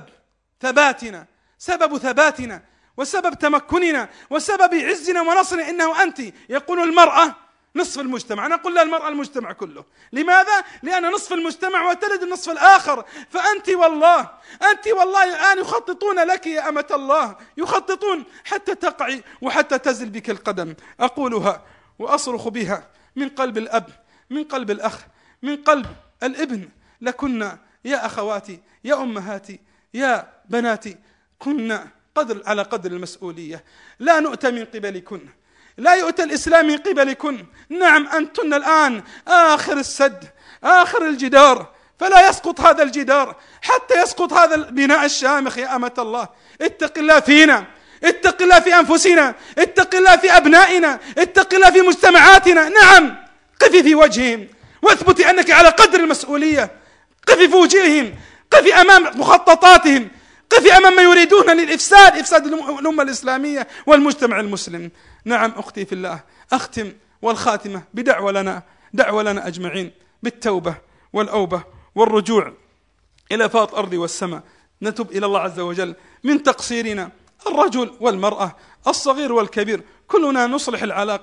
ثباتنا وسبب تمكننا وسبب عزنا ونصرنا. إنه أنت، يقول المرأة نصف المجتمع، نقول لها المرأة المجتمع كله. لماذا؟ لأن نصف المجتمع وتلد النصف الآخر. فأنت والله الآن يخططون لك يا أمة الله، يخططون حتى تقعي وحتى تزل بك القدم. أقولها وأصرخ بها من قلب الأب، من قلب الأخ، من قلب الابن. لكنا يا أخواتي، يا أمهاتي، يا بناتي، كنا على قدر المسؤولية. لا نؤتى من قبلكن، لا يؤتى الإسلام من قبلكن. نعم، أنتن الآن آخر السد، آخر الجدار، فلا يسقط هذا الجدار حتى يسقط هذا البناء الشامخ يا أمة الله. اتق الله فينا، اتق الله في أنفسنا، اتق الله في أبنائنا، اتق الله في مجتمعاتنا. نعم، قفي في وجههم واثبتي أنك على قدر المسؤولية. قفي في وجههم، قفي أمام مخططاتهم، قفي أمام ما يريدون إفساد الأمة الإسلامية والمجتمع المسلم. نعم أختي في الله، أختم والخاتمة بدعوة لنا أجمعين بالتوبة والأوبة والرجوع إلى فاطر الأرض والسماء. نتوب إلى الله عز وجل من تقصيرنا، الرجل والمرأة، الصغير والكبير، كلنا نصلح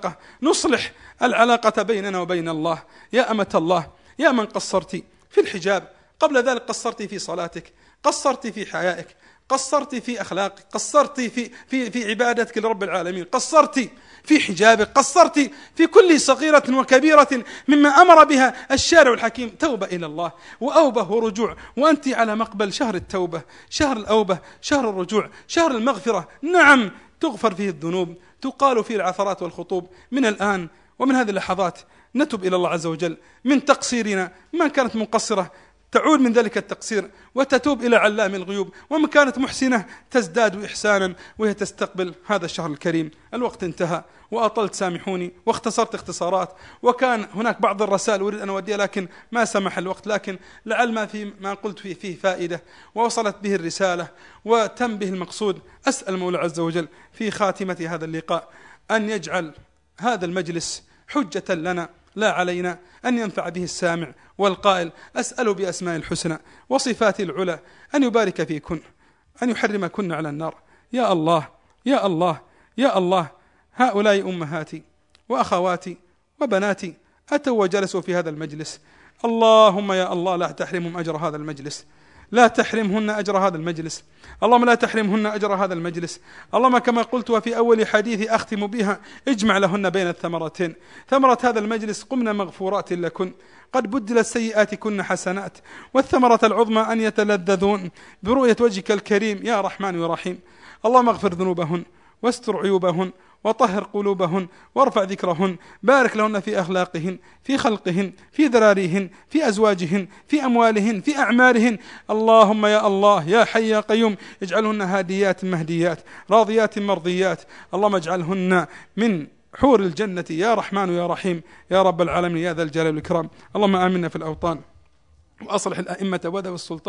العلاقة بيننا وبين الله. يا أمة الله، يا من قصرت في الحجاب، قبل ذلك قصرت في صلاتك، قصرت في حيائك، قصرت في أخلاقك، قصرت في عبادتك لرب العالمين، قصرت في حجابك، قصرت في كل صغيرة وكبيرة مما أمر بها الشارع الحكيم. توبة إلى الله وأوبة ورجوع، وأنت على مقبل شهر التوبة، شهر الأوبة، شهر الرجوع، شهر المغفرة. نعم، تغفر فيه الذنوب، تقال فيه العثرات والخطوب. من الآن ومن هذه اللحظات نتوب إلى الله عز وجل من تقصيرنا، من كانت مقصرة تعود من ذلك التقصير وتتوب إلى علام الغيوب، ومن كانت محسنة تزداد إحسانا وهي تستقبل هذا الشهر الكريم. الوقت انتهى وأطلت، سامحوني، واختصرت اختصارات، وكان هناك بعض الرسائل أريد أن أوديها لكن ما سمح الوقت، لكن لعل ما قلت فيه فائدة ووصلت به الرسالة وتم به المقصود. أسأل المولى عز وجل في خاتمة هذا اللقاء أن يجعل هذا المجلس حجة لنا لا علينا، أن ينفع به السامع والقائل. أسأل بأسماء الحسنى وصفات العلى أن يبارك فيكن، أن يحرمكن على النار. يا الله يا الله يا الله، هؤلاء أمهاتي وأخواتي وبناتي أتوا وجلسوا في هذا المجلس. اللهم يا الله لا تحرمهم أجر هذا المجلس، لا تحرمهن أجر هذا المجلس، اللهم لا تحرمهن أجر هذا المجلس. اللهم كما قلت وفي أول حديث أختم بها، اجمع لهن بين الثمرتين، ثمرة هذا المجلس قمنا مغفورات لكن، قد بدلت سيئاتكن حسنات، والثمرة العظمى أن يتلذذون برؤية وجهك الكريم يا رحمن يا رحيم. اللهم اغفر ذنوبهن واستر عيوبهن وطهر قلوبهن وارفع ذكرهن، بارك لهن في أخلاقهن، في خلقهن، في ذراريهن، في أزواجهن، في أموالهن، في أعمارهن. اللهم يا الله يا حي يا قيوم، اجعلهن هاديات مهديات راضيات مرضيات. اللهم اجعلهن من حور الجنة يا رحمن يا رحيم يا رب العالمين يا ذا الجلال والإكرام. اللهم آمنا في الأوطان، وأصلح الأئمة وذوي السلطان،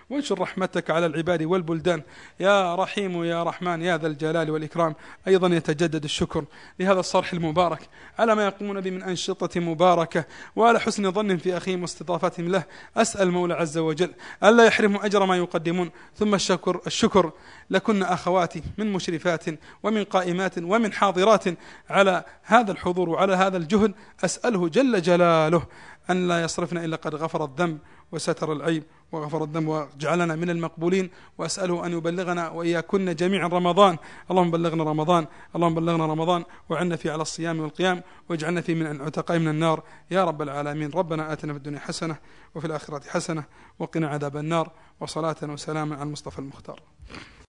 وانشر رحمتك على العباد والبلدان يا رحيم يا رحمن يا ذا الجلال والإكرام. أيضا يتجدد الشكر لهذا الصرح المبارك على ما يقومون به من أنشطة مباركة، وعلى حسن ظن في أخيهم واستضافتهم له. أسأل المولى عز وجل ألا يحرمهم أجر ما يقدمون. ثم الشكر لكن أخواتي من مشرفات ومن قائمات ومن حاضرات على هذا الحضور وعلى هذا الجهد. أسأله جل جلاله أن لا يصرفنا إلا قد غفر الذنب وستر العيب وغفر الذنب وجعلنا من المقبولين. وأسأله أن يبلغنا وإياكن جميعا رمضان. اللهم بلغنا رمضان، اللهم بلغنا رمضان وعنا فيه على الصيام والقيام، واجعلنا فيه من عتقاء من النار يا رب العالمين. ربنا آتنا في الدنيا حسنة وفي الآخرة حسنة وقنا عذاب النار. وصلاة وسلاما على المصطفى المختار.